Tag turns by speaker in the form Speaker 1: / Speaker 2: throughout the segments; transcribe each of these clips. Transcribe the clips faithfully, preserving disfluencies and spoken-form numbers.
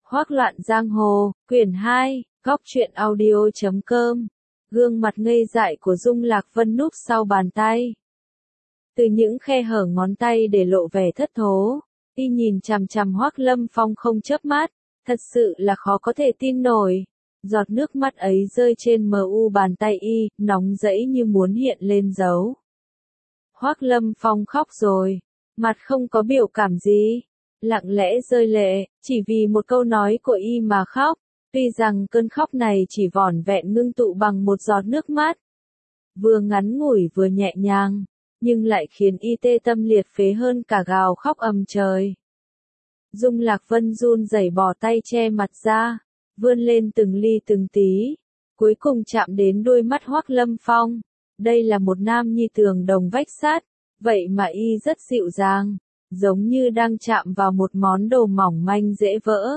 Speaker 1: Hoác loạn giang hồ, quyển hai, góc truyện audio chấm com. Gương mặt ngây dại của Dung Lạc Vân núp sau bàn tay. Từ những khe hở ngón tay để lộ vẻ thất thố, y nhìn chằm chằm Hoác Lâm Phong không chớp mắt, thật sự là khó có thể tin nổi. Giọt nước mắt ấy rơi trên mờ u bàn tay y, nóng rẫy như muốn hiện lên dấu. Hoác Lâm Phong khóc rồi, mặt không có biểu cảm gì, lặng lẽ rơi lệ, chỉ vì một câu nói của y mà khóc, tuy rằng cơn khóc này chỉ vỏn vẹn ngưng tụ bằng một giọt nước mắt. Vừa ngắn ngủi vừa nhẹ nhàng, nhưng lại khiến y tê tâm liệt phế hơn cả gào khóc ầm trời. Dung Lạc Vân run rẩy bỏ tay che mặt ra, vươn lên từng ly từng tí, cuối cùng chạm đến đôi mắt Hoác Lâm Phong. Đây là một nam nhi tường đồng vách sắt, vậy mà y rất dịu dàng, giống như đang chạm vào một món đồ mỏng manh dễ vỡ.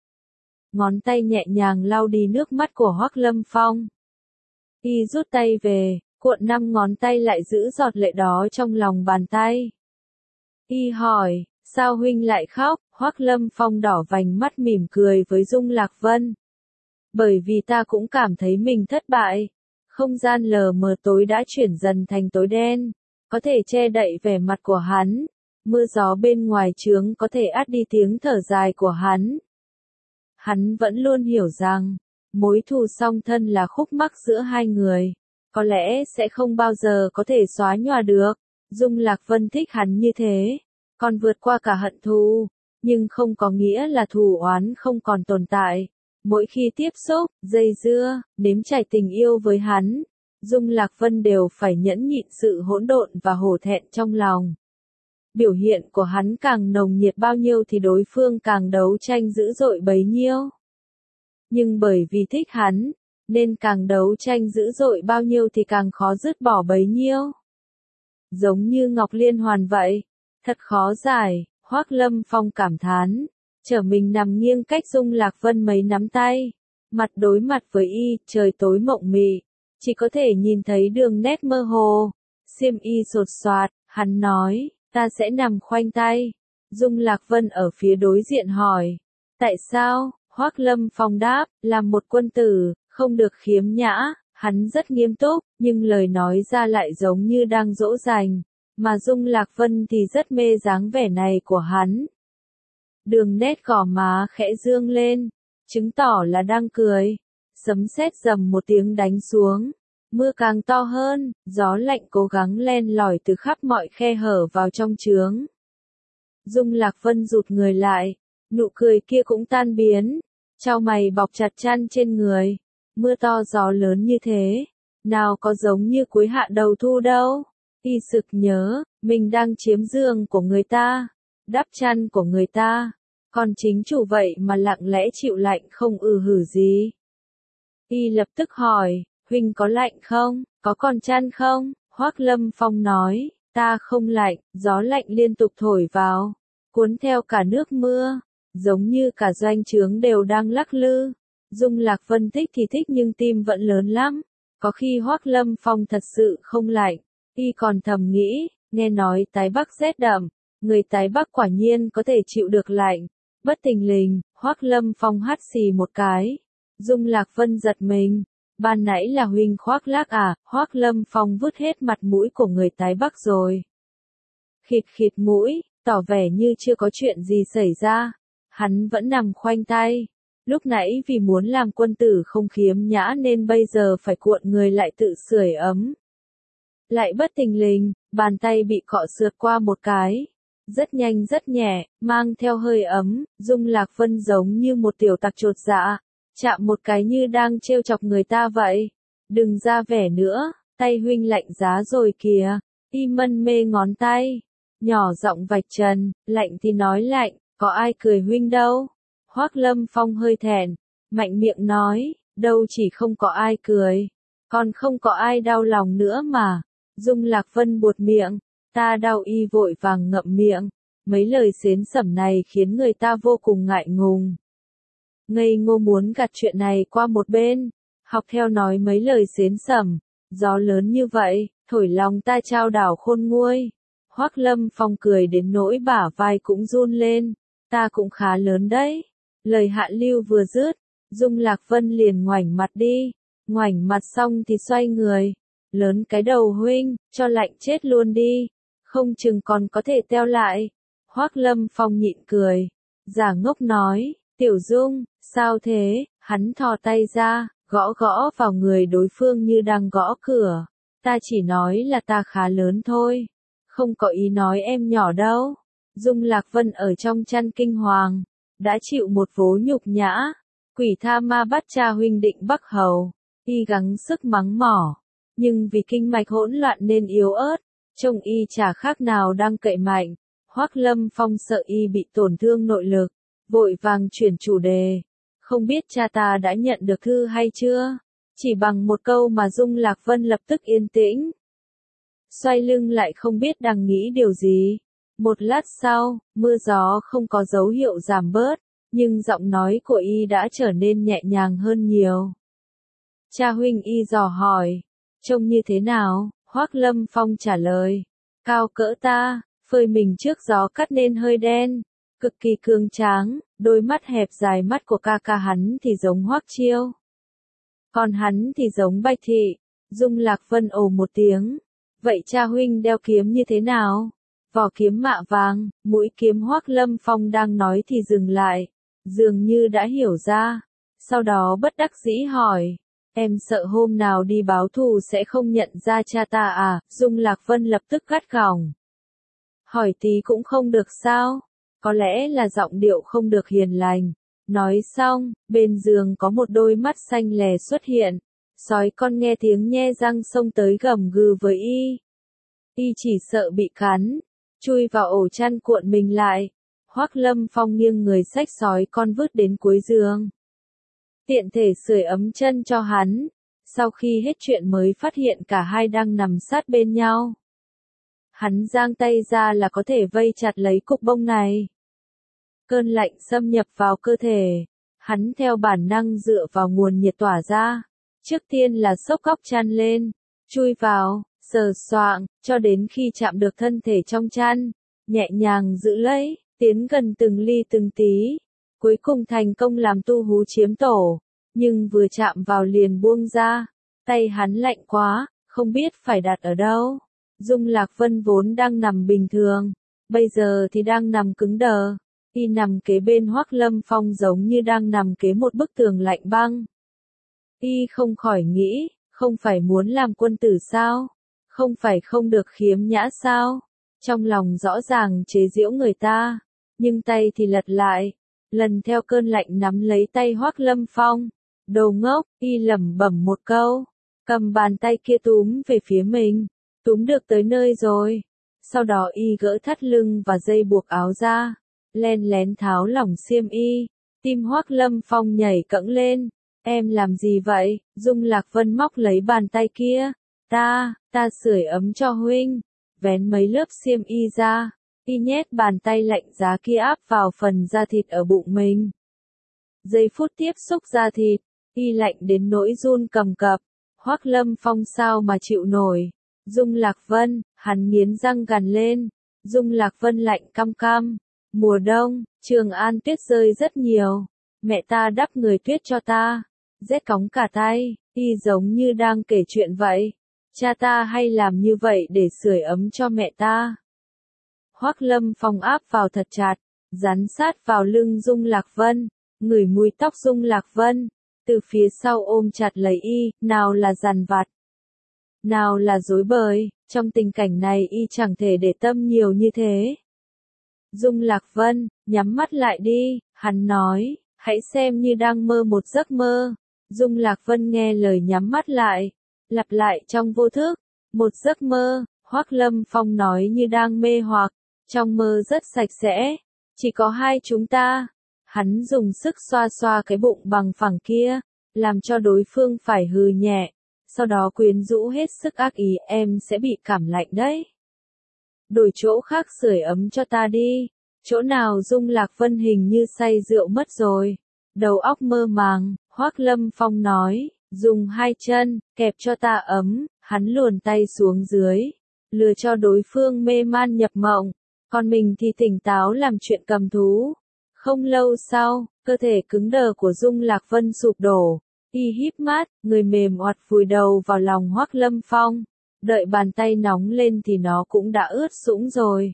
Speaker 1: Ngón tay nhẹ nhàng lau đi nước mắt của Hoác Lâm Phong. Y rút tay về, cuộn năm ngón tay lại giữ giọt lệ đó trong lòng bàn tay. Y hỏi, sao huynh lại khóc? Hoác Lâm Phong đỏ vành mắt mỉm cười với Dung Lạc Vân. Bởi vì ta cũng cảm thấy mình thất bại. Không gian lờ mờ tối đã chuyển dần thành tối đen, có thể che đậy vẻ mặt của hắn. Mưa gió bên ngoài trướng có thể át đi tiếng thở dài của hắn. Hắn vẫn luôn hiểu rằng, mối thù song thân là khúc mắc giữa hai người, có lẽ sẽ không bao giờ có thể xóa nhòa được. Dung Lạc Vân thích hắn như thế, còn vượt qua cả hận thù, nhưng không có nghĩa là thù oán không còn tồn tại. Mỗi khi tiếp xúc, dây dưa, nếm trải tình yêu với hắn, Dung Lạc Vân đều phải nhẫn nhịn sự hỗn độn và hổ thẹn trong lòng. Biểu hiện của hắn càng nồng nhiệt bao nhiêu thì đối phương càng đấu tranh dữ dội bấy nhiêu. Nhưng bởi vì thích hắn, nên càng đấu tranh dữ dội bao nhiêu thì càng khó dứt bỏ bấy nhiêu. Giống như Ngọc Liên Hoàn vậy, thật khó giải, Hoác Lâm Phong cảm thán, trở mình nằm nghiêng cách Dung Lạc Vân mấy nắm tay, mặt đối mặt với y, trời tối mộng mị, chỉ có thể nhìn thấy đường nét mơ hồ, xiêm y sột soạt, hắn nói, ta sẽ nằm khoanh tay. Dung Lạc Vân ở phía đối diện hỏi, tại sao? Hoác Lâm Phong đáp, làm một quân tử, không được khiếm nhã. Hắn rất nghiêm túc, nhưng lời nói ra lại giống như đang dỗ dành, mà Dung Lạc Vân thì rất mê dáng vẻ này của hắn. Đường nét gò má khẽ dương lên, chứng tỏ là đang cười. Sấm sét rầm một tiếng đánh xuống, mưa càng to hơn, gió lạnh cố gắng len lỏi từ khắp mọi khe hở vào trong trướng. Dung Lạc Vân rụt người lại, nụ cười kia cũng tan biến, chau mày bọc chặt chăn trên người. Mưa to gió lớn như thế, nào có giống như cuối hạ đầu thu đâu. Y sực nhớ, mình đang chiếm giường của người ta, đắp chăn của người ta, còn chính chủ vậy mà lặng lẽ chịu lạnh không ừ hử gì. Y lập tức hỏi, huynh có lạnh không, có còn chăn không? Hoác Lâm Phong nói, ta không lạnh, gió lạnh liên tục thổi vào, cuốn theo cả nước mưa, giống như cả doanh trướng đều đang lắc lư. Dung Lạc Vân thích thì thích nhưng tim vẫn lớn lắm, có khi Hoác Lâm Phong thật sự không lạnh, y còn thầm nghĩ, nghe nói Tái Bắc rét đậm, người Tái Bắc quả nhiên có thể chịu được lạnh. Bất thình lình, Hoác Lâm Phong hắt xì một cái, Dung Lạc Vân giật mình, ban nãy là huynh khoác lác à? Hoác Lâm Phong vứt hết mặt mũi của người Tái Bắc rồi. Khịt khịt mũi, tỏ vẻ như chưa có chuyện gì xảy ra, hắn vẫn nằm khoanh tay. Lúc nãy vì muốn làm quân tử không khiếm nhã nên bây giờ phải cuộn người lại tự sưởi ấm. Lại bất thình lình, bàn tay bị cọ sượt qua một cái. Rất nhanh rất nhẹ, mang theo hơi ấm, Dung Lạc Vân giống như một tiểu tặc chột dạ, chạm một cái như đang trêu chọc người ta vậy. Đừng ra vẻ nữa, tay huynh lạnh giá rồi kìa. Y mân mê ngón tay, nhỏ giọng vạch trần, lạnh thì nói lạnh, có ai cười huynh đâu. Hoác Lâm Phong hơi thẹn, mạnh miệng nói, đâu chỉ không có ai cười, còn không có ai đau lòng nữa mà. Dung Lạc Vân buột miệng, ta đau. Y vội vàng ngậm miệng, mấy lời xến xẩm này khiến người ta vô cùng ngại ngùng. Ngây ngô muốn gạt chuyện này qua một bên, học theo nói mấy lời xến xẩm, gió lớn như vậy, thổi lòng ta chao đảo khôn nguôi. Hoác Lâm Phong cười đến nỗi bả vai cũng run lên, ta cũng khá lớn đấy. Lời hạ lưu vừa dứt, Dung Lạc Vân liền ngoảnh mặt đi, ngoảnh mặt xong thì xoay người, lớn cái đầu huynh, cho lạnh chết luôn đi, không chừng còn có thể teo lại. Hoắc Lâm Phong nhịn cười, giả ngốc nói, Tiểu Dung, sao thế, hắn thò tay ra, gõ gõ vào người đối phương như đang gõ cửa, ta chỉ nói là ta khá lớn thôi, không có ý nói em nhỏ đâu. Dung Lạc Vân ở trong chăn kinh hoàng, đã chịu một vố nhục nhã, quỷ tha ma bắt cha huynh định bắc hầu, y gắng sức mắng mỏ, nhưng vì kinh mạch hỗn loạn nên yếu ớt, trông y chả khác nào đang cậy mạnh. Hoắc Lâm Phong sợ y bị tổn thương nội lực, vội vàng chuyển chủ đề, không biết cha ta đã nhận được thư hay chưa? Chỉ bằng một câu mà Dung Lạc Vân lập tức yên tĩnh, xoay lưng lại không biết đang nghĩ điều gì. Một lát sau, mưa gió không có dấu hiệu giảm bớt, nhưng giọng nói của y đã trở nên nhẹ nhàng hơn nhiều. Cha huynh, y dò hỏi, trông như thế nào? Hoắc Lâm Phong trả lời, cao cỡ ta, phơi mình trước gió cắt nên hơi đen, cực kỳ cường tráng, đôi mắt hẹp dài mắt của ca ca hắn thì giống Hoắc Chiêu, còn hắn thì giống Bạch Thị. Dung Lạc Vân ồ một tiếng, vậy cha huynh đeo kiếm như thế nào? Vỏ kiếm mạ vàng, mũi kiếm. Hoắc Lâm Phong đang nói thì dừng lại, dường như đã hiểu ra, sau đó bất đắc dĩ hỏi, em sợ hôm nào đi báo thù sẽ không nhận ra cha ta à? Dung Lạc Vân lập tức gắt gỏng, hỏi tí cũng không được sao? Có lẽ là giọng điệu không được hiền lành. Nói xong, bên giường có một đôi mắt xanh lè xuất hiện, sói con nghe tiếng nhe răng xông tới gầm gừ với y. Y chỉ sợ bị cắn, chui vào ổ chăn cuộn mình lại. Hoắc Lâm Phong nghiêng người xách sói con vứt đến cuối giường, tiện thể sưởi ấm chân cho hắn. Sau khi hết chuyện mới phát hiện cả hai đang nằm sát bên nhau. Hắn giang tay ra là có thể vây chặt lấy cục bông này. Cơn lạnh xâm nhập vào cơ thể, hắn theo bản năng dựa vào nguồn nhiệt tỏa ra. Trước tiên là xốc góc chăn lên, chui vào, sờ soạng, cho đến khi chạm được thân thể trong chăn, nhẹ nhàng giữ lấy, tiến gần từng ly từng tí, cuối cùng thành công làm tu hú chiếm tổ, nhưng vừa chạm vào liền buông ra, tay hắn lạnh quá, không biết phải đặt ở đâu. Dung Lạc Vân vốn đang nằm bình thường, bây giờ thì đang nằm cứng đờ, y nằm kế bên Hoắc Lâm Phong giống như đang nằm kế một bức tường lạnh băng. Y không khỏi nghĩ, không phải muốn làm quân tử sao? Không phải không được khiếm nhã sao? Trong lòng rõ ràng chế giễu người ta, nhưng tay thì lật lại, lần theo cơn lạnh nắm lấy tay Hoắc Lâm Phong. Đồ ngốc, y lẩm bẩm một câu, cầm bàn tay kia túm về phía mình, túm được tới nơi rồi. Sau đó y gỡ thắt lưng và dây buộc áo ra, len lén tháo lỏng xiêm y, tim Hoắc Lâm Phong nhảy cẫng lên. Em làm gì vậy? Dung Lạc Vân móc lấy bàn tay kia. Ta, ta sưởi ấm cho huynh. Vén mấy lớp xiêm y ra, y nhét bàn tay lạnh giá kia áp vào phần da thịt ở bụng mình. Giây phút tiếp xúc da thịt, y lạnh đến nỗi run cầm cập. Hoắc Lâm Phong sao mà chịu nổi? Dung Lạc Vân, hắn nghiến răng gằn lên. Dung Lạc Vân lạnh căm căm. Mùa đông, Trường An tuyết rơi rất nhiều. Mẹ ta đắp người tuyết cho ta. Rét cóng cả tay, y giống như đang kể chuyện vậy. Cha ta hay làm như vậy để sưởi ấm cho mẹ ta. Hoắc Lâm Phong áp vào thật chặt, dán sát vào lưng Dung Lạc Vân, ngửi mùi tóc Dung Lạc Vân, từ phía sau ôm chặt lấy y, nào là dằn vặt, nào là dối bời, trong tình cảnh này y chẳng thể để tâm nhiều như thế. Dung Lạc Vân, nhắm mắt lại đi, hắn nói, hãy xem như đang mơ một giấc mơ. Dung Lạc Vân nghe lời nhắm mắt lại, lặp lại trong vô thức, một giấc mơ. Hoắc Lâm Phong nói như đang mê hoặc, trong mơ rất sạch sẽ, chỉ có hai chúng ta. Hắn dùng sức xoa xoa cái bụng bằng phẳng kia, làm cho đối phương phải hừ nhẹ, sau đó quyến rũ hết sức ác ý, em sẽ bị cảm lạnh đấy. Đổi chỗ khác sưởi ấm cho ta đi. Chỗ nào? Dung Lạc Vân hình như say rượu mất rồi, đầu óc mơ màng. Hoắc Lâm Phong nói, dùng hai chân, kẹp cho ta ấm. Hắn luồn tay xuống dưới, lừa cho đối phương mê man nhập mộng, còn mình thì tỉnh táo làm chuyện cầm thú. Không lâu sau, cơ thể cứng đờ của Dung Lạc Vân sụp đổ, y híp mắt, người mềm oặt vùi đầu vào lòng Hoắc Lâm Phong, đợi bàn tay nóng lên thì nó cũng đã ướt sũng rồi.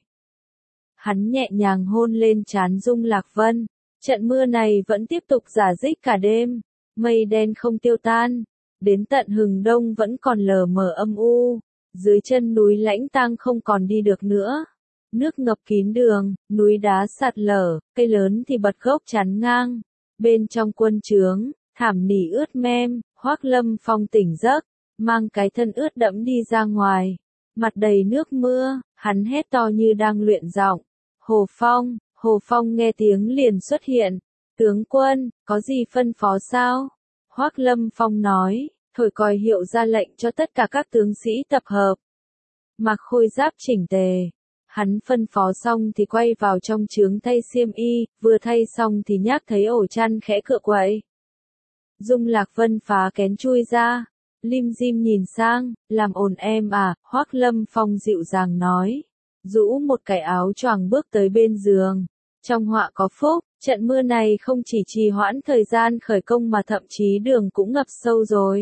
Speaker 1: Hắn nhẹ nhàng hôn lên trán Dung Lạc Vân, trận mưa này vẫn tiếp tục rả rích cả đêm, mây đen không tiêu tan, đến tận hừng đông vẫn còn lờ mờ âm u, dưới chân núi Lãnh Tang không còn đi được nữa. Nước ngập kín đường, núi đá sạt lở, cây lớn thì bật gốc chắn ngang. Bên trong quân trướng, thảm nỉ ướt mem, Hoắc Lâm Phong tỉnh giấc, mang cái thân ướt đẫm đi ra ngoài. Mặt đầy nước mưa, hắn hét to như đang luyện giọng. Hồ Phong, Hồ Phong nghe tiếng liền xuất hiện. Tướng quân, có gì phân phó sao? Hoắc Lâm Phong nói, thổi còi hiệu ra lệnh cho tất cả các tướng sĩ tập hợp. Mặc khôi giáp chỉnh tề. Hắn phân phó xong thì quay vào trong trướng thay xiêm y, vừa thay xong thì nhác thấy ổ chăn khẽ cựa quậy. Dung Lạc Vân phá kén chui ra, lim dim nhìn sang, làm ồn em à, Hoắc Lâm Phong dịu dàng nói. Rũ một cái áo choàng bước tới bên giường. Trong họa có phúc, trận mưa này không chỉ trì hoãn thời gian khởi công mà thậm chí đường cũng ngập sâu rồi.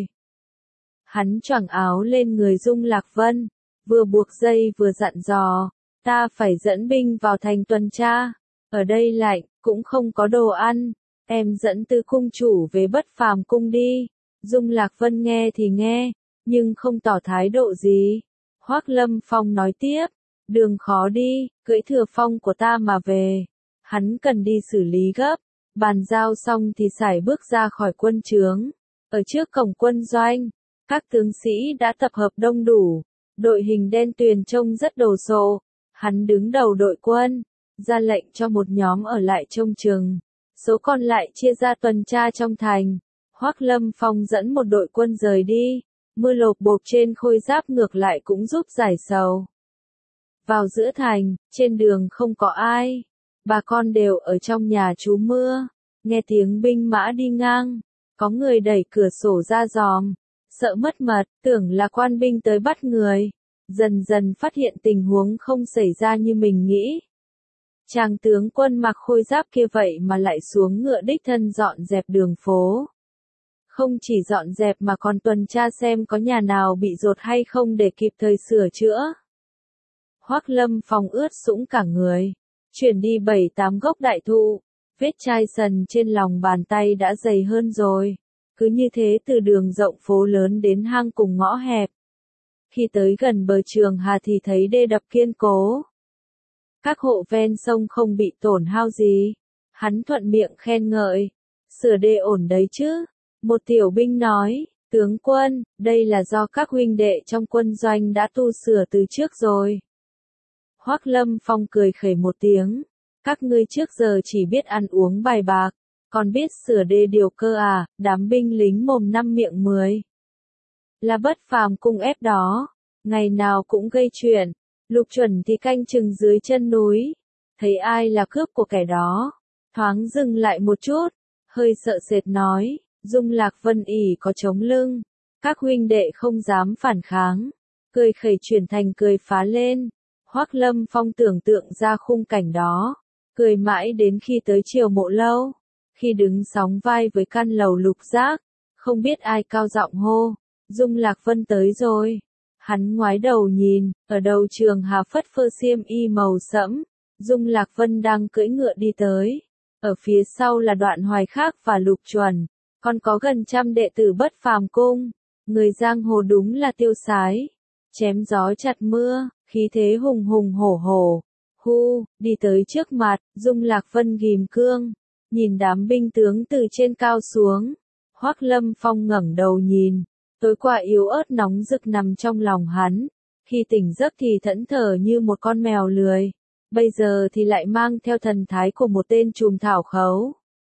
Speaker 1: Hắn choàng áo lên người Dung Lạc Vân, vừa buộc dây vừa dặn dò. Ta phải dẫn binh vào thành tuần tra, ở đây lạnh, cũng không có đồ ăn, em dẫn Tư cung chủ về Bất Phàm cung đi. Dung Lạc Vân nghe thì nghe, nhưng không tỏ thái độ gì. Hoắc Lâm Phong nói tiếp, đường khó đi, cưỡi thừa phong của ta mà về. Hắn cần đi xử lý gấp, bàn giao xong thì sải bước ra khỏi quân trướng. Ở trước cổng quân doanh, các tướng sĩ đã tập hợp đông đủ, đội hình đen tuyền trông rất đồ sộ. Hắn đứng đầu đội quân, ra lệnh cho một nhóm ở lại trông chừng, số còn lại chia ra tuần tra trong thành. Hoắc Lâm Phong dẫn một đội quân rời đi, mưa lộp bộp trên khôi giáp ngược lại cũng giúp giải sầu. Vào giữa thành, trên đường không có ai, bà con đều ở trong nhà trú mưa, nghe tiếng binh mã đi ngang, có người đẩy cửa sổ ra dòm, sợ mất mật, tưởng là quan binh tới bắt người. Dần dần phát hiện tình huống không xảy ra như mình nghĩ. Chàng tướng quân mặc khôi giáp kia vậy mà lại xuống ngựa đích thân dọn dẹp đường phố. Không chỉ dọn dẹp mà còn tuần tra xem có nhà nào bị dột hay không để kịp thời sửa chữa. Hoắc Lâm Phong ướt sũng cả người, chuyển đi bảy tám gốc đại thụ, vết chai sần trên lòng bàn tay đã dày hơn rồi. Cứ như thế từ đường rộng phố lớn đến hang cùng ngõ hẹp. Khi tới gần bờ Trường Hà thì thấy đê đập kiên cố. Các hộ ven sông không bị tổn hao gì. Hắn thuận miệng khen ngợi. Sửa đê ổn đấy chứ. Một tiểu binh nói, tướng quân, đây là do các huynh đệ trong quân doanh đã tu sửa từ trước rồi. Hoắc Lâm Phong cười khẩy một tiếng. Các ngươi trước giờ chỉ biết ăn uống bài bạc, còn biết sửa đê điều cơ à, đám binh lính mồm năm miệng mười. Là Bất Phàm cung ép đó, ngày nào cũng gây chuyện, Lục Chuẩn thì canh chừng dưới chân núi, thấy ai là cướp của kẻ đó, thoáng dừng lại một chút, hơi sợ sệt nói, Dung Lạc Vân ỉ có chống lưng, các huynh đệ không dám phản kháng, cười khẩy chuyển thành cười phá lên. Hoắc Lâm Phong tưởng tượng ra khung cảnh đó, cười mãi đến khi tới Triều Mộ Lâu, khi đứng sóng vai với căn lầu lục giác, không biết ai cao giọng hô. Dung Lạc Vân tới rồi. Hắn ngoái đầu nhìn, ở đầu Trường Hà phất phơ xiêm y màu sẫm, Dung Lạc Vân đang cưỡi ngựa đi tới. Ở phía sau là Đoạn Hoài Khác và Lục Chuẩn, còn có gần trăm đệ tử Bất Phàm cung. Người giang hồ đúng là tiêu sái, chém gió chặt mưa, khí thế hùng hùng hổ hổ. Hu, đi tới trước mặt, Dung Lạc Vân ghim cương, nhìn đám binh tướng từ trên cao xuống. Hoắc Lâm Phong ngẩng đầu nhìn. Tối qua yếu ớt nóng rực nằm trong lòng hắn, khi tỉnh giấc thì thẫn thờ như một con mèo lười, bây giờ thì lại mang theo thần thái của một tên trùm thảo khấu.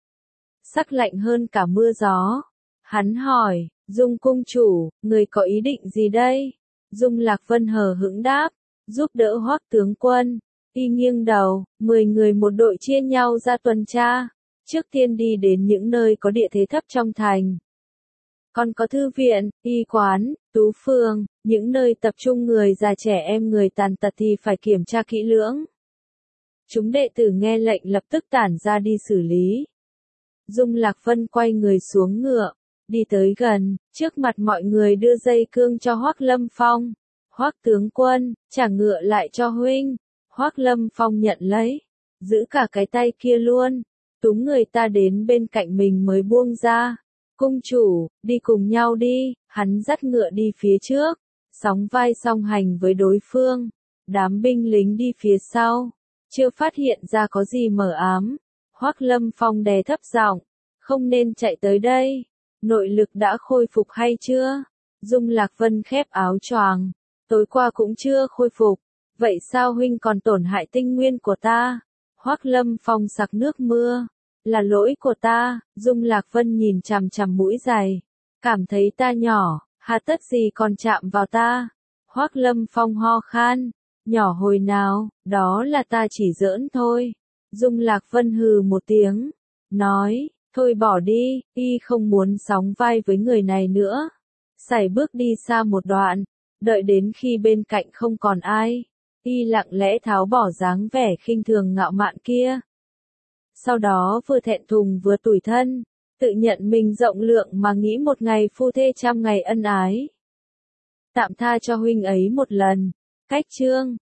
Speaker 1: Sắc lạnh hơn cả mưa gió. Hắn hỏi, Dung cung chủ, người có ý định gì đây? Dung Lạc Vân hờ hững đáp, giúp đỡ Hoắc tướng quân. Y nghiêng đầu, mười người một đội chia nhau ra tuần tra, trước tiên đi đến những nơi có địa thế thấp trong thành. Còn có thư viện, y quán, tú phường, những nơi tập trung người già trẻ em người tàn tật thì phải kiểm tra kỹ lưỡng. Chúng đệ tử nghe lệnh lập tức tản ra đi xử lý. Dung Lạc Vân quay người xuống ngựa, đi tới gần, trước mặt mọi người đưa dây cương cho Hoắc Lâm Phong. Hoắc tướng quân, trả ngựa lại cho huynh. Hoắc Lâm Phong nhận lấy, giữ cả cái tay kia luôn, túm người ta đến bên cạnh mình mới buông ra. Cung chủ, đi cùng nhau đi, hắn dắt ngựa đi phía trước, sóng vai song hành với đối phương. Đám binh lính đi phía sau, chưa phát hiện ra có gì mờ ám. Hoắc Lâm Phong đè thấp giọng, không nên chạy tới đây. Nội lực đã khôi phục hay chưa? Dung Lạc Vân khép áo choàng, tối qua cũng chưa khôi phục. Vậy sao huynh còn tổn hại tinh nguyên của ta? Hoắc Lâm Phong sặc nước mưa. Là lỗi của ta. Dung Lạc Vân nhìn chằm chằm mũi giày, cảm thấy ta nhỏ, hà tất gì còn chạm vào ta. Hoắc Lâm Phong ho khan, nhỏ hồi nào, đó là ta chỉ giỡn thôi. Dung Lạc Vân hừ một tiếng, nói, thôi bỏ đi, y không muốn sóng vai với người này nữa. Sải bước đi xa một đoạn, đợi đến khi bên cạnh không còn ai, y lặng lẽ tháo bỏ dáng vẻ khinh thường ngạo mạn kia. Sau đó vừa thẹn thùng vừa tủi thân, tự nhận mình rộng lượng mà nghĩ một ngày phu thê trăm ngày ân ái. Tạm tha cho huynh ấy một lần. Cách chương